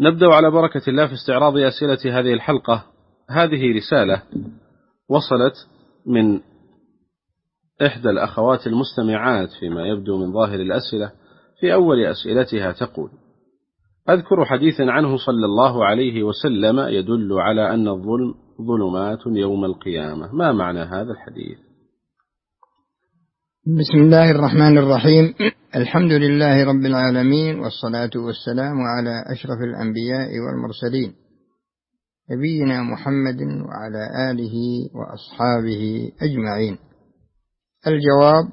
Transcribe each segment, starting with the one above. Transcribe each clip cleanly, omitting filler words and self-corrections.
نبدأ على بركة الله في استعراض أسئلة هذه الحلقة. هذه رسالة وصلت من إحدى الأخوات المستمعات فيما يبدو من ظاهر الأسئلة. في أول أسئلتها تقول: أذكر حديثا عنه صلى الله عليه وسلم يدل على أن الظلم ظلمات يوم القيامة، ما معنى هذا الحديث؟ بسم الله الرحمن الرحيم. الحمد لله رب العالمين، والصلاة والسلام على أشرف الأنبياء والمرسلين نبينا محمد وعلى آله وأصحابه أجمعين. الجواب: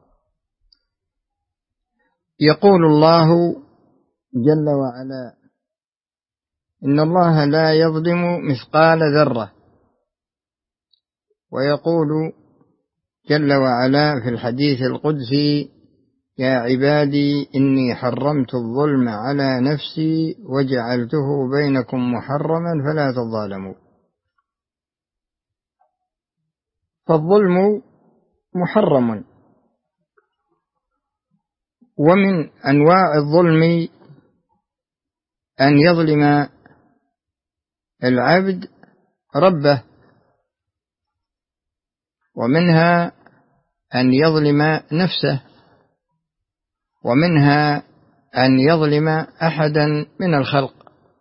يقول الله جل وعلا: إن الله لا يظلم مثقال ذرة. ويقول جل وعلا في الحديث القدسي: يا عبادي إني حرمت الظلم على نفسي وجعلته بينكم محرما فلا تظالموا. فالظلم محرم، ومن أنواع الظلم أن يظلم العبد ربه، ومنها أن يظلم نفسه، ومنها أن يظلم أحدا من الخلق.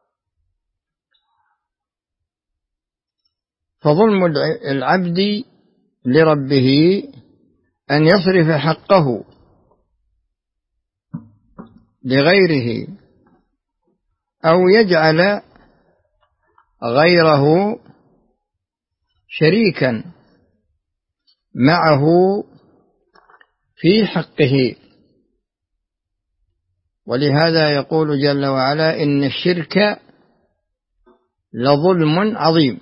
فظلم العبد لربه أن يصرف حقه لغيره، أو يجعل غيره شريكا معه في حقه. ولهذا يقول جل وعلا: إن الشرك لظلم عظيم.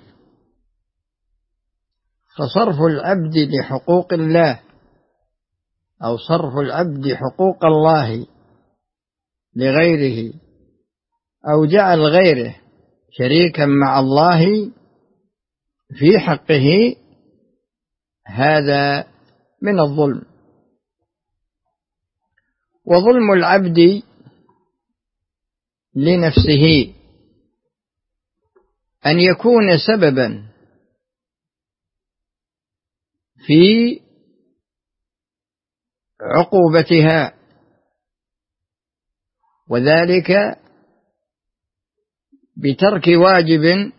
فصرف العبد لحقوق الله، أو صرف العبد حقوق الله لغيره، أو جعل غيره شريكا مع الله في حقه، هذا من الظلم. وظلم العبد لنفسه أن يكون سببا في عقوبتها، وذلك بترك واجب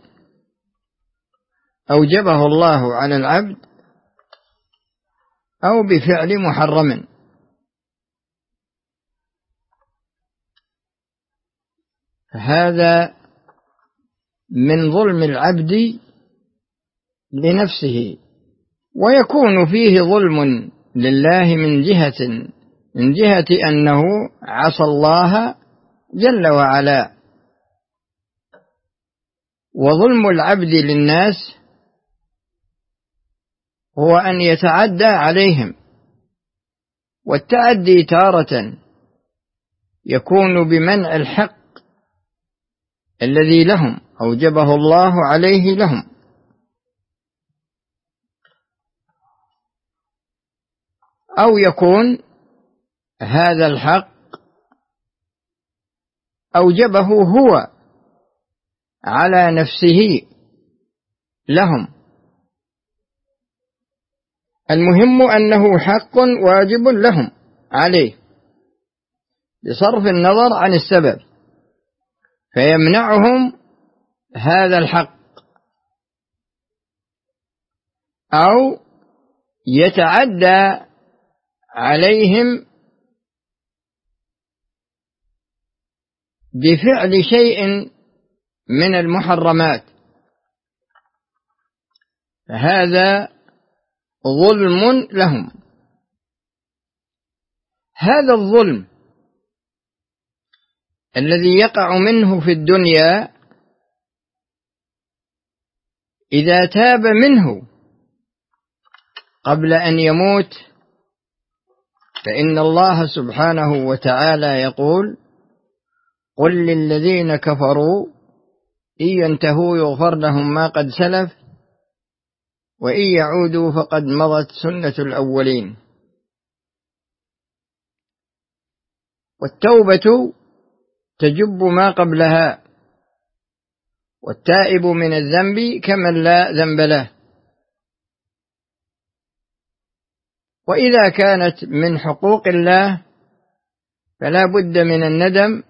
أوجبه الله على العبد، أو بفعل محرم. هذا من ظلم العبد لنفسه. ويكون فيه ظلم لله من جهة أنه عصى الله جل وعلا. وظلم العبد للناس هو أن يتعدى عليهم، والتعدي تارة يكون بمنع الحق الذي لهم أوجبه الله عليه لهم، أو يكون هذا الحق أوجبه هو على نفسه لهم. المهم أنه حق واجب لهم عليه، بصرف النظر عن السبب، فيمنعهم هذا الحق، أو يتعدى عليهم بفعل شيء من المحرمات، فهذا ظلم لهم. هذا الظلم الذي يقع منه في الدنيا إذا تاب منه قبل أن يموت، فإن الله سبحانه وتعالى يقول: قل للذين كفروا إن ينتهوا يغفر لهم ما قد سلف وإن يعودوا فقد مضت سنة الأولين. والتوبة تجب ما قبلها، والتائب من الذنب كمن لا ذنب له. وإذا كانت من حقوق الله فلا بد من الندم،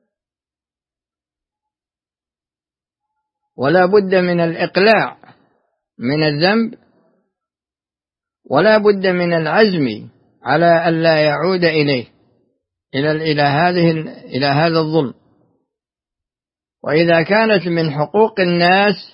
ولا بد من الإقلاع من الذنب، ولا بد من العزم على ألا يعود إليه إلى هذا الظلم. وإذا كانت من حقوق الناس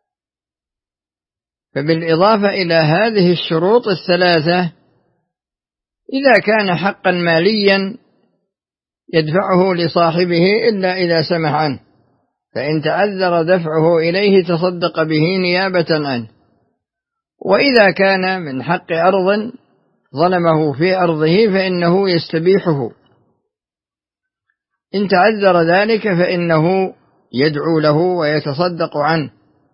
فبالإضافة إلى هذه الشروط الثلاثة، إذا كان حقا ماليا يدفعه لصاحبه إلا إذا سمح عنه، فإن تعذر دفعه إليه تصدق به نيابة عنه. وإذا كان من حق أرض ظلمه في أرضه فإنه يستبيحه، إن تعذر ذلك فإنه يدعو له ويتصدق عنه.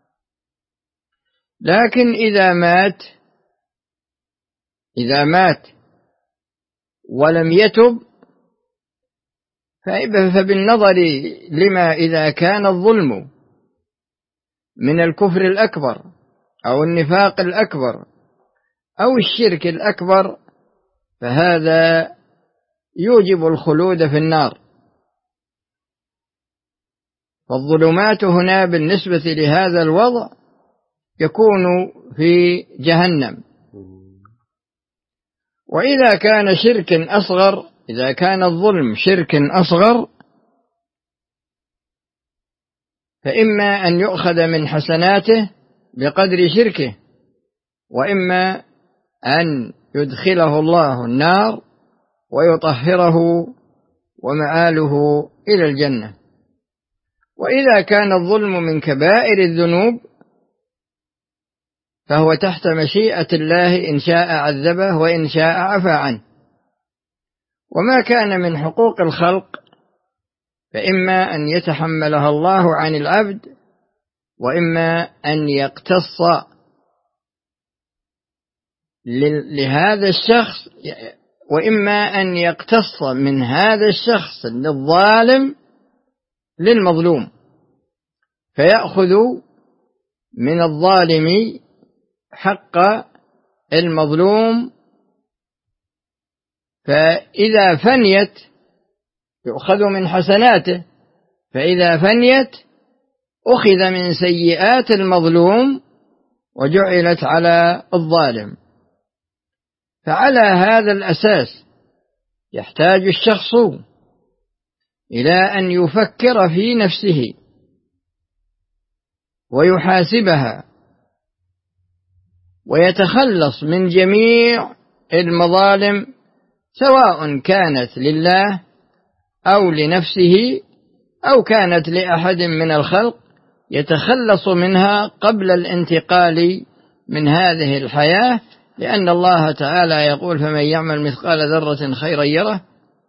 لكن إذا مات ولم يتب فبالنظر لما إذا كان الظلم من الكفر الأكبر أو النفاق الأكبر أو الشرك الأكبر فهذا يوجب الخلود في النار. فالظلمات هنا بالنسبة لهذا الوضع يكون في جهنم. وإذا كان شرك أصغر، إذا كان الظلم شرك أصغر، فإما أن يؤخذ من حسناته بقدر شركه، وإما أن يدخله الله النار ويطهره ومآله إلى الجنة. وإذا كان الظلم من كبائر الذنوب فهو تحت مشيئة الله، إن شاء عذبه وإن شاء عفى عنه. وما كان من حقوق الخلق فإما أن يتحملها الله عن العبد، وإما أن يقتص لهذا الشخص، وإما أن يقتص من هذا الشخص للظالم للمظلوم، فيأخذ من الظالم حق المظلوم، فإذا فنيت يؤخذ من حسناته، فإذا فنيت أخذ من سيئات المظلوم وجعلت على الظالم. فعلى هذا الأساس يحتاج الشخص إلى أن يفكر في نفسه ويحاسبها ويتخلص من جميع المظالم، سواء كانت لله أو لنفسه أو كانت لأحد من الخلق، يتخلص منها قبل الانتقال من هذه الحياة، لأن الله تعالى يقول: فمن يعمل مثقال ذرة خيرا يره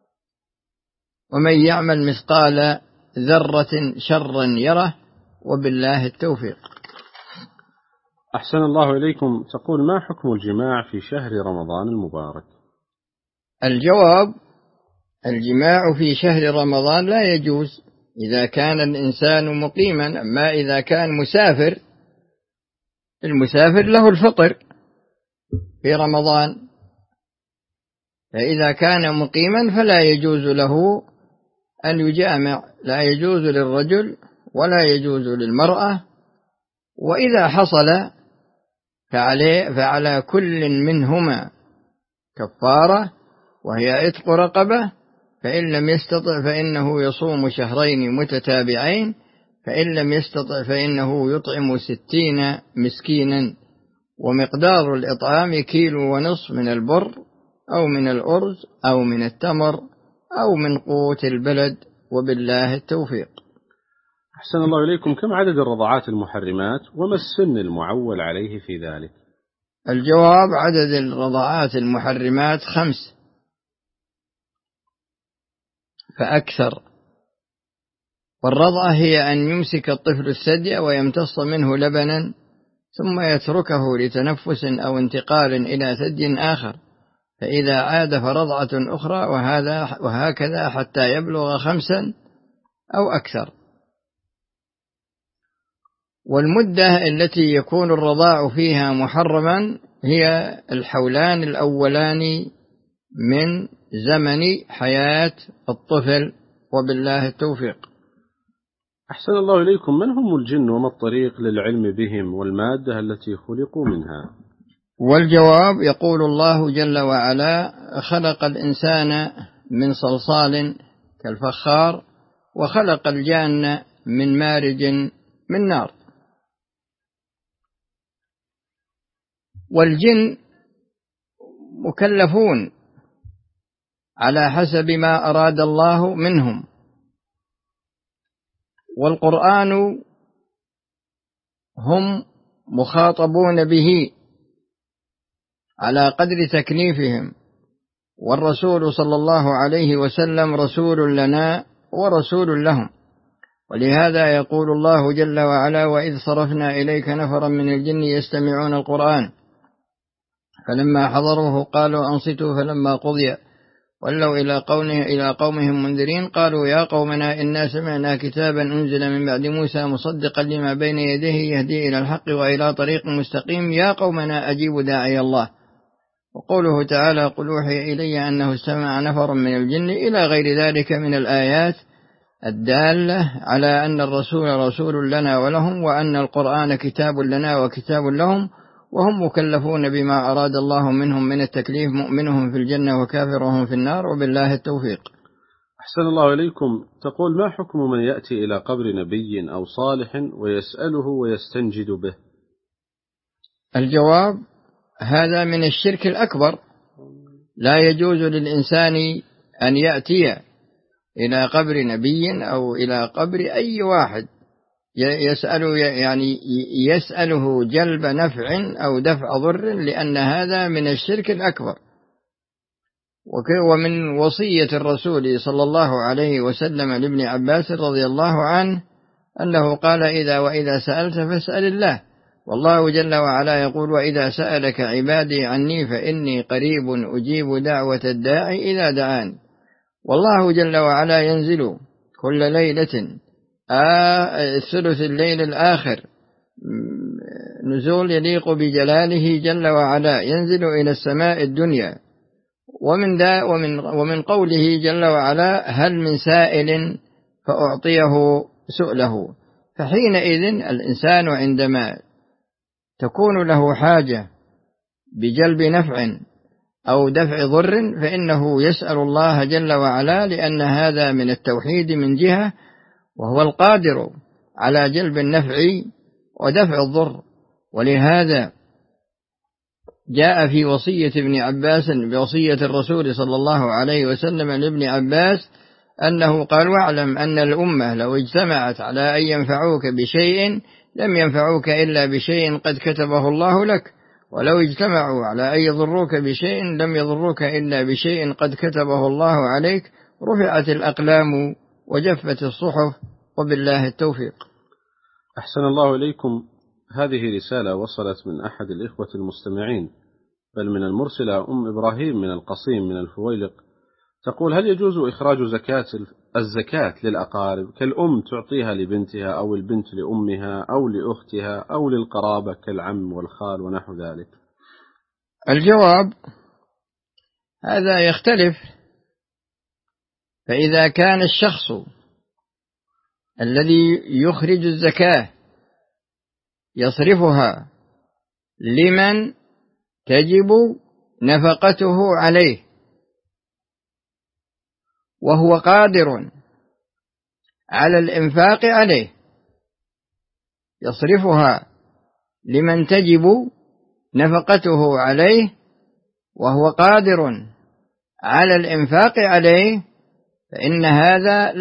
ومن يعمل مثقال ذرة شرا يره، وبالله التوفيق. أحسن الله إليكم. تقول: ما حكم الجماع في شهر رمضان المبارك؟ الجواب: الجماع في شهر رمضان لا يجوز إذا كان الإنسان مقيما. أما إذا كان مسافر، المسافر له الفطر في رمضان، فإذا كان مقيما فلا يجوز له أن يجامع، لا يجوز للرجل ولا يجوز للمرأة. وإذا حصل فعلى كل منهما كفارة، وهي عتق رقبة، فإن لم يستطع فإنه يصوم شهرين متتابعين، فإن لم يستطع فإنه يطعم 60 مسكينا، ومقدار الإطعام 1.5 كيلو من البر أو من الأرز أو من التمر أو من قوت البلد، وبالله التوفيق. أحسن الله إليكم. كم عدد الرضعات المحرمات، وما السن المعول عليه في ذلك؟ الجواب: عدد الرضعات المحرمات 5 فأكثر. والرضعة هي أن يمسك الطفل الثدي ويمتص منه لبنا ثم يتركه لتنفس أو انتقال إلى ثدي آخر، فإذا عاد فرضعة أخرى، وهكذا حتى يبلغ 5 أو أكثر. والمدة التي يكون الرضاع فيها محرما هي الحولان الأولان من زمن حياة الطفل، وبالله التوفيق. أحسن الله إليكم. من هم الجن وما الطريق للعلم بهم والمادة التي خلقوا منها؟ والجواب يقول الله جل وعلا: خلق الإنسان من صلصال كالفخار وخلق الجان من مارج من نار. والجن مكلفون على حسب ما أراد الله منهم، والقرآن هم مخاطبون به على قدر تكليفهم، والرسول صلى الله عليه وسلم رسول لنا ورسول لهم. ولهذا يقول الله جل وعلا: وإذ صرفنا إليك نفرا من الجن يستمعون القرآن فلما حضروه قالوا أنصتوا فلما قضي ولوا إلى قومهم منذرين قالوا يا قومنا إنا سمعنا كتابا أنزل من بعد موسى مصدقا لما بين يديه يهدي إلى الحق وإلى طريق مستقيم يا قومنا أجيبوا داعي الله. وقوله تعالى: قل أوحي إلي أنه استمع نفر من الجن إلى غير ذلك من الآيات الدالة على أن الرسول رسول لنا ولهم، وأن القرآن كتاب لنا وكتاب لهم، وهم مكلفون بما أراد الله منهم من التكليف، مؤمنهم في الجنة وكافرهم في النار، وبالله التوفيق. أحسن الله إليكم. تقول: ما حكم من يأتي إلى قبر نبي أو صالح ويسأله ويستنجد به؟ الجواب: هذا من الشرك الأكبر، لا يجوز للإنسان أن يأتي إلى قبر نبي أو إلى قبر أي واحد يسأله جلب نفع أو دفع ضر، لأن هذا من الشرك الأكبر. ومن وصية الرسول صلى الله عليه وسلم لابن عباس رضي الله عنه أنه قال: وإذا سألت فاسأل الله، والله جل وعلا يقول: وإذا سألك عبادي عني فإني قريب أجيب دعوة الداعي إذا دعان. والله جل وعلا ينزل كل ليلة ثلث الليل الآخر نزول يليق بجلاله جل وعلا، ينزل إلى السماء الدنيا. ومن قوله جل وعلا: هل من سائل فأعطيه سؤله. فحينئذ الإنسان عندما تكون له حاجة بجلب نفع أو دفع ضر فإنه يسأل الله جل وعلا، لأن هذا من التوحيد من جهة، وهو القادر على جلب النفع ودفع الضر. ولهذا جاء في وصية ابن عباس بوصية الرسول صلى الله عليه وسلم لابن عباس أنه قال: واعلم أن الأمة لو اجتمعت على أن ينفعوك بشيء لم ينفعوك إلا بشيء قد كتبه الله لك، ولو اجتمعوا على أن يضروك بشيء لم يضروك إلا بشيء قد كتبه الله عليك، رفعت الأقلام وجفت الصحف، وبالله التوفيق. أحسن الله إليكم. هذه رسالة وصلت من أحد الإخوة المستمعين، بل من المرسلة أم إبراهيم من القصيم من الفويلق. تقول: هل يجوز إخراج الزكاة للأقارب كالأم تعطيها لبنتها، أو البنت لأمها، أو لأختها، أو للقرابة كالعم والخال ونحو ذلك؟ الجواب: هذا يختلف. فإذا كان الشخص الذي يخرج الزكاة يصرفها لمن تجب نفقته عليه وهو قادر على الإنفاق عليه، يصرفها لمن تجب نفقته عليه وهو قادر على الإنفاق عليه، فإن هذا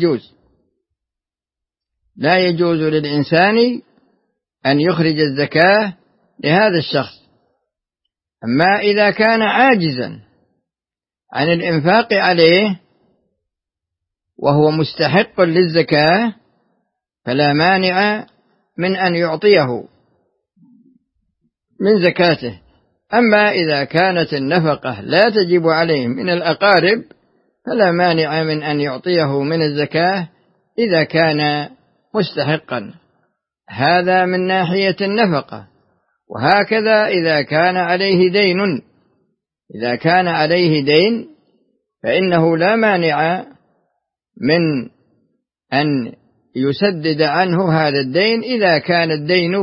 لا يجوز للإنسان أن يخرج الزكاة لهذا الشخص. أما إذا كان عاجزا عن الإنفاق عليه وهو مستحق للزكاة فلا مانع من أن يعطيه من زكاته. أما إذا كانت النفقة لا تجب عليه من الأقارب فلا مانع من أن يعطيه من الزكاة إذا كان مستحقا. هذا من ناحية النفقة. وهكذا إذا كان عليه دين فإنه لا مانع من أن يسدد عنه هذا الدين إذا كان الدين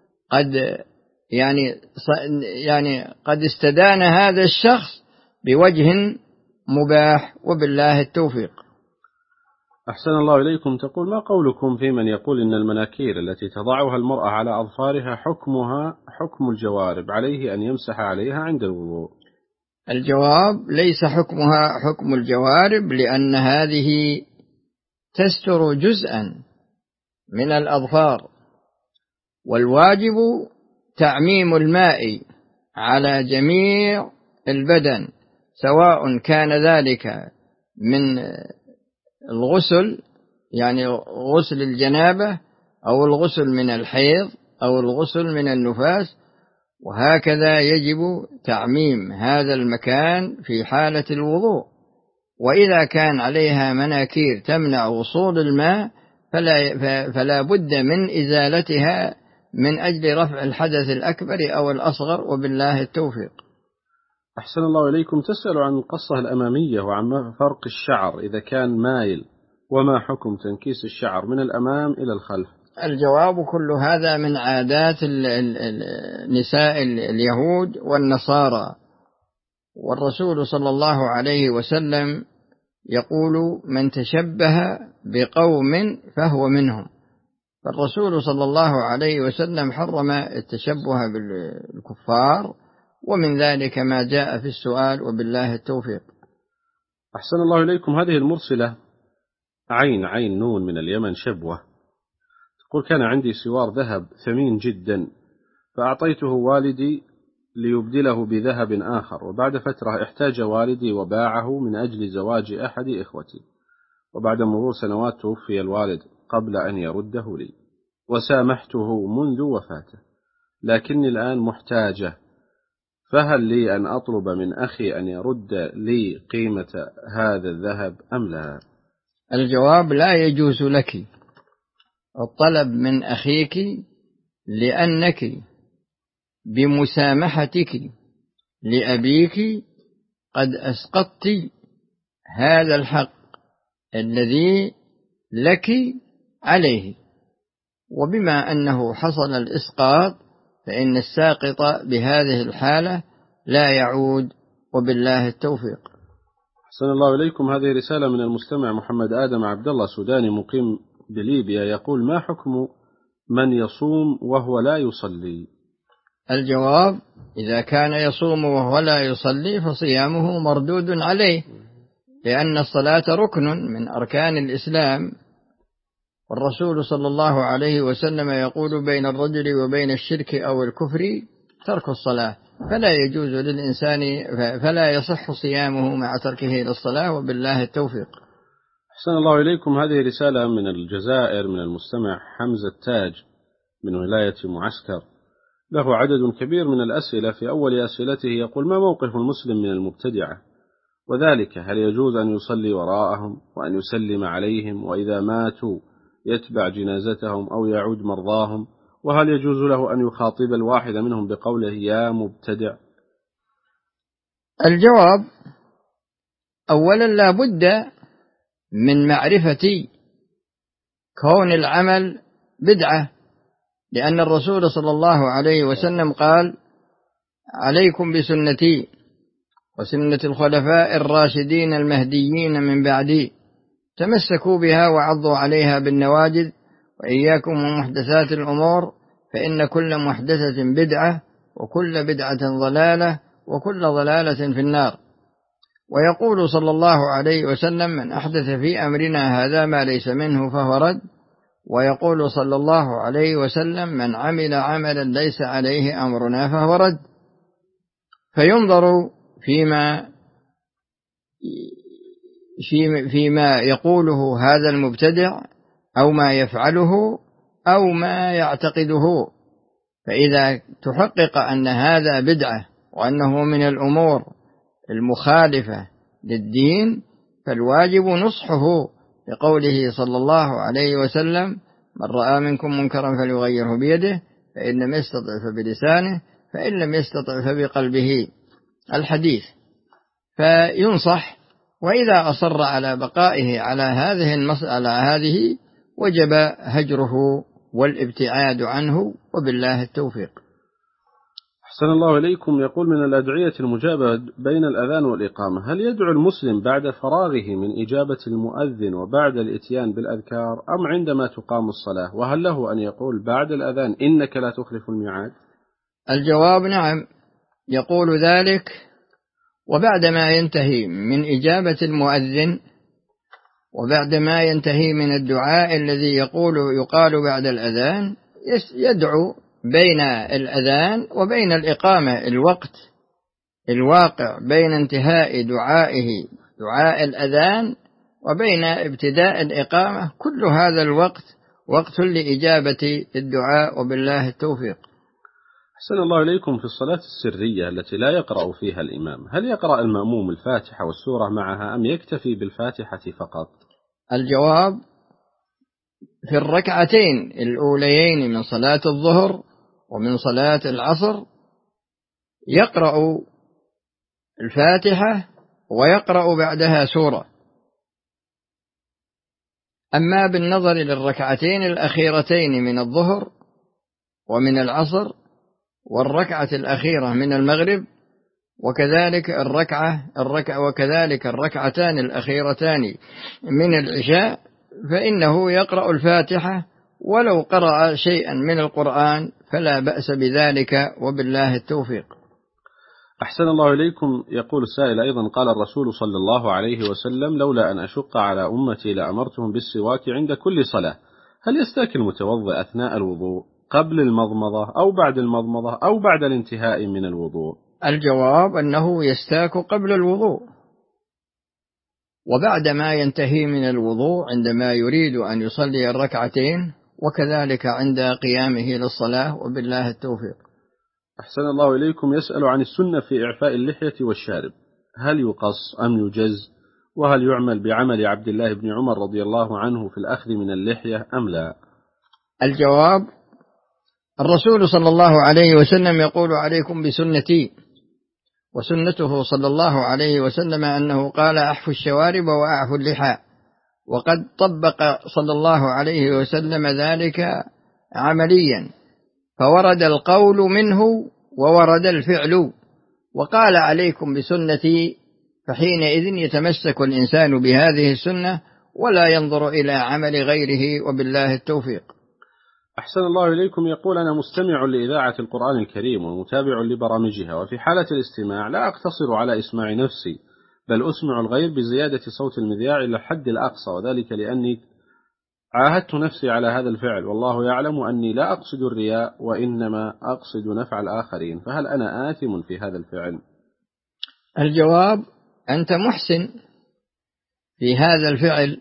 قد استدان هذا الشخص بوجه مباح، وبالله التوفيق. أحسن الله إليكم. تقول: ما قولكم في من يقول إن المناكير التي تضعها المرأة على أظفارها حكمها حكم الجوارب، عليه أن يمسح عليها عند الوضوء؟ الجواب: ليس حكمها حكم الجوارب، لأن هذه تستر جزءا من الأظفار، والواجب تعميم الماء على جميع البدن، سواء كان ذلك من الغسل يعني غسل الجنابة، أو الغسل من الحيض، أو الغسل من النفاس. وهكذا يجب تعميم هذا المكان في حالة الوضوء. وإذا كان عليها مناكير تمنع وصول الماء فلا بد من إزالتها من أجل رفع الحدث الأكبر أو الأصغر، وبالله التوفيق. أحسن الله إليكم. تسأل عن القصة الأمامية وعن فرق الشعر إذا كان مايل، وما حكم تنكيس الشعر من الأمام إلى الخلف؟ الجواب: كل هذا من عادات نساء اليهود والنصارى، والرسول صلى الله عليه وسلم يقول: من تشبه بقوم فهو منهم. فالرسول صلى الله عليه وسلم حرم التشبه بالكفار، ومن ذلك ما جاء في السؤال، وبالله التوفيق. أحسن الله إليكم. هذه المرسلة عين نون من اليمن شبوة، تقول: كان عندي سوار ذهب ثمين جدا، فأعطيته والدي ليبدله بذهب آخر، وبعد فترة احتاج والدي وباعه من أجل زواج أحد إخوتي، وبعد مرور سنوات توفي الوالد قبل أن يرده لي، وسامحته منذ وفاته، لكني الآن محتاجة، فهل لي أن أطلب من أخي أن يرد لي قيمة هذا الذهب أم لا؟ الجواب: لا يجوز لك الطلب من أخيك، لأنك بمسامحتك لأبيك قد أسقطت هذا الحق الذي لك عليه، وبما أنه حصل الإسقاط فإن الساقط بهذه الحالة لا يعود، وبالله التوفيق. أحسن الله إليكم. هذه رسالة من المستمع محمد آدم عبد الله، سوداني مقيم بليبيا، يقول: ما حكم من يصوم وهو لا يصلي؟ الجواب: إذا كان يصوم وهو لا يصلي فصيامه مردود عليه، لأن الصلاة ركن من أركان الإسلام، والرسول صلى الله عليه وسلم يقول: بين الرجل وبين الشرك أو الكفر ترك الصلاة، فلا يجوز للإنسان فلا يصح صيامه مع تركه للصلاة، وبالله التوفيق. أحسن الله إليكم. هذه رسالة من الجزائر من المستمع حمزة تاج من ولاية معسكر، له عدد كبير من الأسئلة. في أول أسئلته يقول: ما موقف المسلم من المبتدعة؟ وذلك هل يجوز أن يصلي وراءهم وأن يسلم عليهم، وإذا ماتوا يتبع جنازتهم أو يعود مرضاهم، وهل يجوز له أن يخاطب الواحد منهم بقوله يا مبتدع؟ الجواب: أولا لا بد من معرفة كون العمل بدعة، لأن الرسول صلى الله عليه وسلم قال: عليكم بسنتي وسنة الخلفاء الراشدين المهديين من بعدي، تمسكوا بها وعضوا عليها بالنواجذ، وإياكم ومحدثات الأمور، فإن كل محدثة بدعة، وكل بدعة ضلالة، وكل ضلالة في النار. ويقول صلى الله عليه وسلم: من أحدث في أمرنا هذا ما ليس منه فهو رد. ويقول صلى الله عليه وسلم: من عمل عملا ليس عليه أمرنا فهو رد. فينظر فيما يقوله هذا المبتدع، أو ما يفعله، أو ما يعتقده، فإذا تحقق أن هذا بدعة وأنه من الأمور المخالفة للدين، فالواجب نصحه، لقوله صلى الله عليه وسلم: من رأى منكم منكرا فليغيره بيده، فإن لم يستطع فبلسانه، فإن لم يستطع فبقلبه، الحديث. فينصح، وإذا أصر على بقائه على هذه وجب هجره والابتعاد عنه، وبالله التوفيق. أحسن الله إليكم. يقول: من الأدعية المجابة بين الأذان والإقامة، هل يدعو المسلم بعد فراغه من إجابة المؤذن وبعد الإتيان بالأذكار، أم عندما تقام الصلاة؟ وهل له أن يقول بعد الأذان إنك لا تخلف الميعاد؟ الجواب: نعم، يقول ذلك، وبعدما ينتهي من إجابة المؤذن، وبعدما ينتهي من الدعاء الذي يقال بعد الأذان، يدعو بين الأذان وبين الإقامة الوقت الواقع بين انتهاء دعاء الأذان وبين ابتداء الإقامة، كل هذا الوقت وقت لإجابة الدعاء، وبالله التوفيق. أحسن الله إليكم. في الصلاة السرية التي لا يقرأ فيها الإمام، هل يقرأ المأموم الفاتحة والسورة معها، أم يكتفي بالفاتحة فقط؟ الجواب: في الركعتين الأوليين من صلاة الظهر ومن صلاة العصر يقرأ الفاتحة ويقرأ بعدها سورة. أما بالنظر للركعتين الأخيرتين من الظهر ومن العصر والركعة الأخيرة من المغرب، وكذلك الركعتان الأخيرتان من العشاء، فإنه يقرأ الفاتحة، ولو قرأ شيئا من القرآن فلا بأس بذلك، وبالله التوفيق. أحسن الله إليكم. يقول السائل أيضا: قال الرسول صلى الله عليه وسلم: لولا أن أشق على أمتي لأمرتهم بالسواك عند كل صلاة. هل يستاك المتوضئ أثناء الوضوء، قبل المضمضة، أو بعد المضمضة، أو بعد الانتهاء من الوضوء؟ الجواب: أنه يستاك قبل الوضوء، وبعد ما ينتهي من الوضوء عندما يريد أن يصلي الركعتين، وكذلك عند قيامه للصلاة، وبالله التوفيق. أحسن الله إليكم. يسأل عن السنة في إعفاء اللحية والشارب، هل يقص أم يجز؟ وهل يعمل بعمل عبد الله بن عمر رضي الله عنه في الأخذ من اللحية أم لا؟ الجواب: الرسول صلى الله عليه وسلم يقول: عليكم بسنتي. وسنته صلى الله عليه وسلم أنه قال: أحفوا الشوارب وأعفوا اللحى. وقد طبق صلى الله عليه وسلم ذلك عمليا، فورد القول منه وورد الفعل، وقال: عليكم بسنتي، فحينئذ يتمسك الإنسان بهذه السنة ولا ينظر إلى عمل غيره، وبالله التوفيق. أحسن الله إليكم. يقول: أنا مستمع لإذاعة القرآن الكريم ومتابع لبرامجها، وفي حالة الاستماع لا أقتصر على إسماع نفسي، بل أسمع الغير بزيادة صوت المذياع إلى الحد الأقصى، وذلك لأني عاهدت نفسي على هذا الفعل، والله يعلم أني لا أقصد الرياء وإنما أقصد نفع الآخرين، فهل أنا آثم في هذا الفعل؟ الجواب: أنت محسن في هذا الفعل،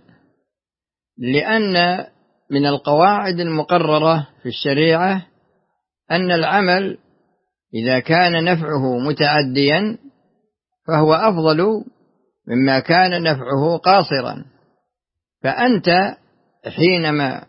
لأن من القواعد المقررة في الشريعة أن العمل إذا كان نفعه متعديا فهو أفضل مما كان نفعه قاصرا. فأنت حينما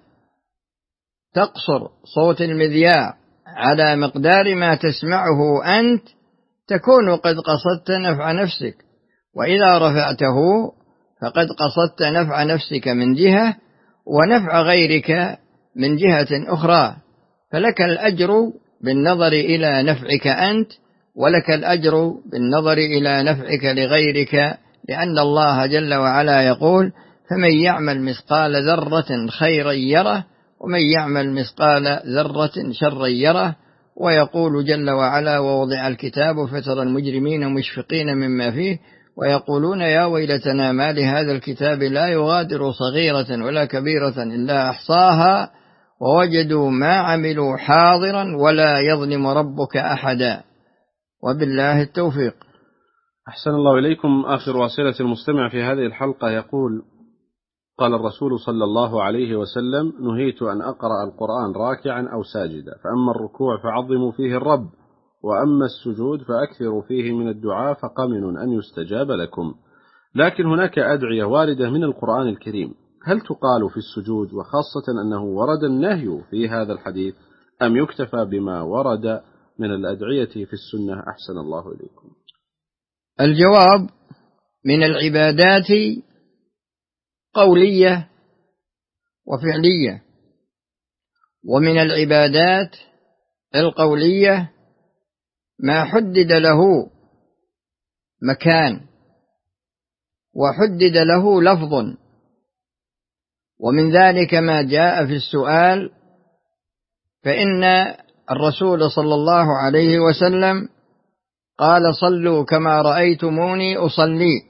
تقصر صوت المذياع على مقدار ما تسمعه أنت تكون قد قصدت نفع نفسك، وإذا رفعته فقد قصدت نفع نفسك من جهة ونفع غيرك من جهة أخرى، فلك الأجر بالنظر إلى نفعك أنت، ولك الأجر بالنظر إلى نفعك لغيرك، لأن الله جل وعلا يقول: فمن يعمل مثقال ذرة خيرا يره، ومن يعمل مثقال ذرة شرا يره. ويقول جل وعلا: ووضع الكتاب فترى المجرمين مشفقين مما فيه ويقولون يا ويلتنا ما لهذا الكتاب لا يغادر صغيرة ولا كبيرة إلا أحصاها ووجدوا ما عملوا حاضرا ولا يظلم ربك أحدا، وبالله التوفيق. أحسن الله إليكم. آخر أسئلة المستمع في هذه الحلقة يقول: قال الرسول صلى الله عليه وسلم: نهيت أن أقرأ القرآن راكعا أو ساجدا، فأما الركوع فعظموا فيه الرب، وأما السجود فأكثروا فيه من الدعاء، فقمن أن يستجاب لكم. لكن هناك أدعية واردة من القرآن الكريم هل تقال في السجود، وخاصة أنه ورد النهي في هذا الحديث، أم يكتفى بما ورد من الأدعية في السنة؟ أحسن الله إليكم. الجواب: من العبادات قولية وفعلية، ومن العبادات القولية ما حدد له مكان وحدد له لفظ، ومن ذلك ما جاء في السؤال، فإن الرسول صلى الله عليه وسلم قال: صلوا كما رأيتموني أصلي.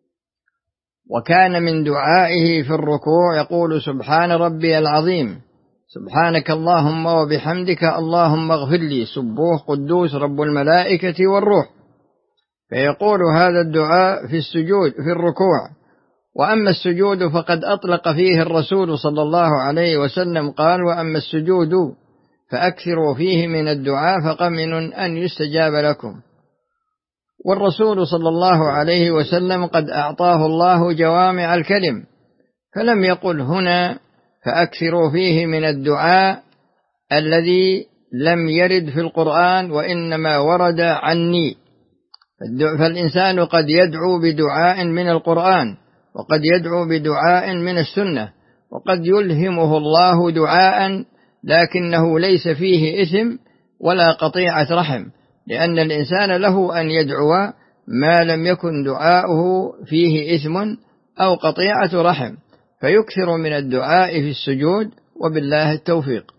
وكان من دعائه في الركوع يقول: سبحان ربي العظيم، سبحانك اللهم وبحمدك، اللهم اغفر لي، سبوح قدوس رب الملائكة والروح. فيقول هذا الدعاء في السجود في الركوع. وأما السجود فقد أطلق فيه الرسول صلى الله عليه وسلم قال: وأما السجود فأكثروا فيه من الدعاء فقمن أن يستجاب لكم. والرسول صلى الله عليه وسلم قد أعطاه الله جوامع الكلم، فلم يقل هنا فأكثروا فيه من الدعاء الذي لم يرد في القرآن، وإنما ورد عني. فالإنسان قد يدعو بدعاء من القرآن، وقد يدعو بدعاء من السنة، وقد يلهمه الله دعاء لكنه ليس فيه إثم ولا قطيعة رحم، لأن الإنسان له أن يدعو ما لم يكن دعاؤه فيه إثم أو قطيعة رحم، فيكثر من الدعاء في السجود، وبالله التوفيق.